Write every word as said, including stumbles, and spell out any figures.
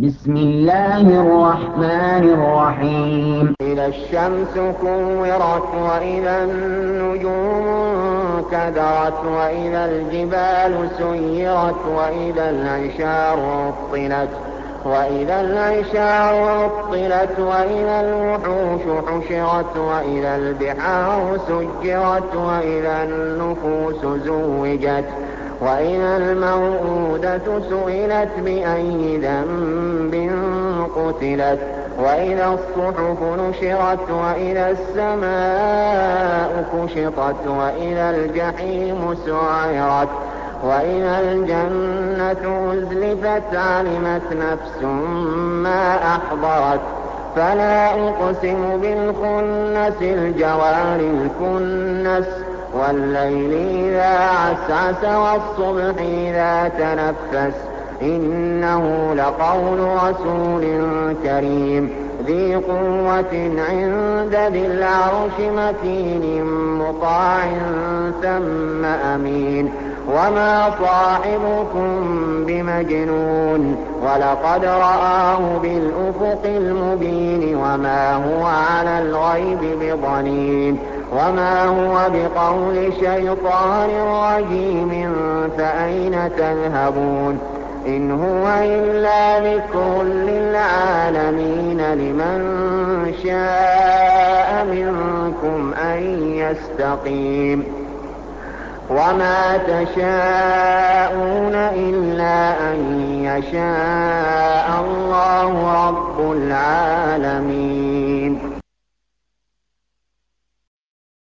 بسم الله الرحمن الرحيم. إذا الشمس كورت وإذا النجوم كدرت وإذا الجبال سيرت وإذا العشار عطلت وإذا العشار عطلت وإذا الوحوش حشرت وإذا البحار سجرت وإذا النفوس زوجت وإذا الموءودة سئلت بأي ذنب قتلت وإذا الصحف نشرت وإذا السماء كشطت وإذا الجحيم سعرت وإذا الجنة أزلفت علمت نفس ما أحضرت فلا أقسم بالخنس الجوار الكنس والليل إذا عسعس والصبح إذا تنفس إنه لقول رسول كريم ذي قوة عند ذي العرش مكين مطاع ثم أمين وما صاحبكم بمجنون ولقد رآه بالأفق المبين وما هو على الغيب بضنين وما هو بقول شيطان رجيم فأين تذهبون إن هو إلا ذكر للعالمين لمن شاء منكم أن يستقيم وما تشاءون إلا أن يشاء الله رب العالمين.